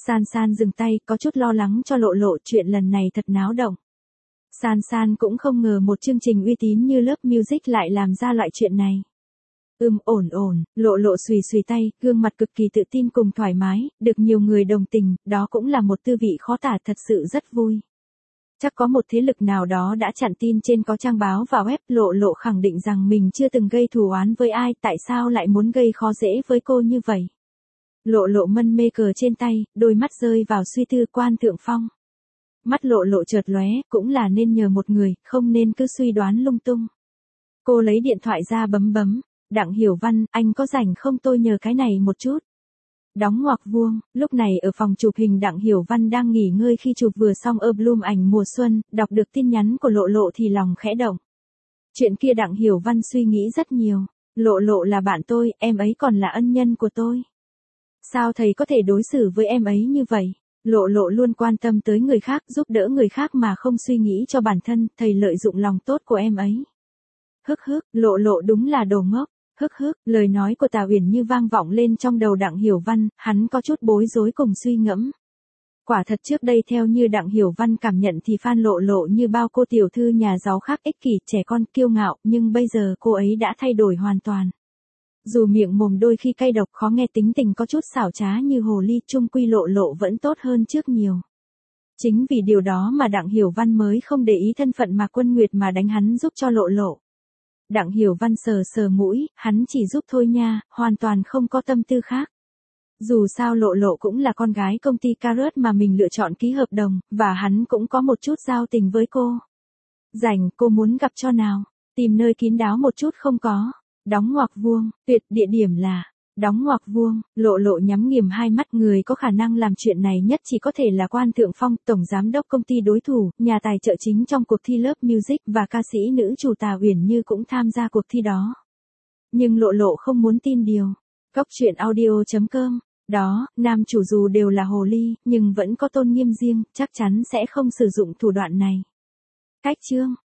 San San dừng tay, có chút lo lắng cho Lộ Lộ, chuyện lần này thật náo động. San San cũng không ngờ một chương trình uy tín như Love Music lại làm ra loại chuyện này. Ổn, Lộ Lộ xùy xùy tay, gương mặt cực kỳ tự tin cùng thoải mái, được nhiều người đồng tình, đó cũng là một tư vị khó tả, thật sự rất vui. Chắc có một thế lực nào đó đã chặn tin trên có trang báo và web. Lộ Lộ khẳng định rằng mình chưa từng gây thù oán với ai, tại sao lại muốn gây khó dễ với cô như vậy. Lộ Lộ mân mê cờ trên tay, đôi mắt rơi vào suy tư. Quan Thượng Phong. Mắt Lộ Lộ chợt lóe, cũng là nên nhờ một người, không nên cứ suy đoán lung tung. Cô lấy điện thoại ra bấm. Đặng Hiểu Văn, anh có rảnh không, tôi nhờ cái này một chút. Đóng ngoặc vuông, lúc này ở phòng chụp hình Đặng Hiểu Văn đang nghỉ ngơi khi chụp vừa xong album ảnh mùa xuân, đọc được tin nhắn của Lộ Lộ thì lòng khẽ động. Chuyện kia Đặng Hiểu Văn suy nghĩ rất nhiều. Lộ Lộ là bạn tôi, em ấy còn là ân nhân của tôi. Sao thầy có thể đối xử với em ấy như vậy? Lộ Lộ luôn quan tâm tới người khác, giúp đỡ người khác mà không suy nghĩ cho bản thân, thầy lợi dụng lòng tốt của em ấy. Lộ Lộ đúng là đồ ngốc. Lời nói của Tào Uyển Như vang vọng lên trong đầu Đặng Hiểu Văn, hắn có chút bối rối cùng suy ngẫm. Quả thật trước đây theo như Đặng Hiểu Văn cảm nhận thì Phan Lộ Lộ như bao cô tiểu thư nhà giàu khác, ích kỷ, trẻ con, kiêu ngạo, nhưng bây giờ cô ấy đã thay đổi hoàn toàn. Dù miệng mồm đôi khi cay độc khó nghe, tính tình có chút xảo trá như hồ ly, chung quy Lộ Lộ vẫn tốt hơn trước nhiều. Chính vì điều đó mà Đặng Hiểu Văn mới không để ý thân phận Mạc Quân Nguyệt mà đánh hắn giúp cho Lộ Lộ. Đặng Hiểu Văn sờ mũi, hắn chỉ giúp thôi nha, hoàn toàn không có tâm tư khác. Dù sao Lộ Lộ cũng là con gái công ty Carrot mà mình lựa chọn ký hợp đồng, và hắn cũng có một chút giao tình với cô. Rảnh, cô muốn gặp cho nào? Tìm nơi kín đáo một chút không có. Đóng ngoặc vuông, tuyệt, địa điểm là đóng ngoặc vuông. Lộ Lộ nhắm nghiền hai mắt, người có khả năng làm chuyện này nhất chỉ có thể là Quan Thượng Phong, tổng giám đốc công ty đối thủ, nhà tài trợ chính trong cuộc thi Love Music, và ca sĩ nữ chủ Tào Uyển Như cũng tham gia cuộc thi đó. Nhưng Lộ Lộ không muốn tin điều. Góc truyện audio.com. Đó, nam chủ dù đều là hồ ly, nhưng vẫn có tôn nghiêm riêng, chắc chắn sẽ không sử dụng thủ đoạn này. Cách chương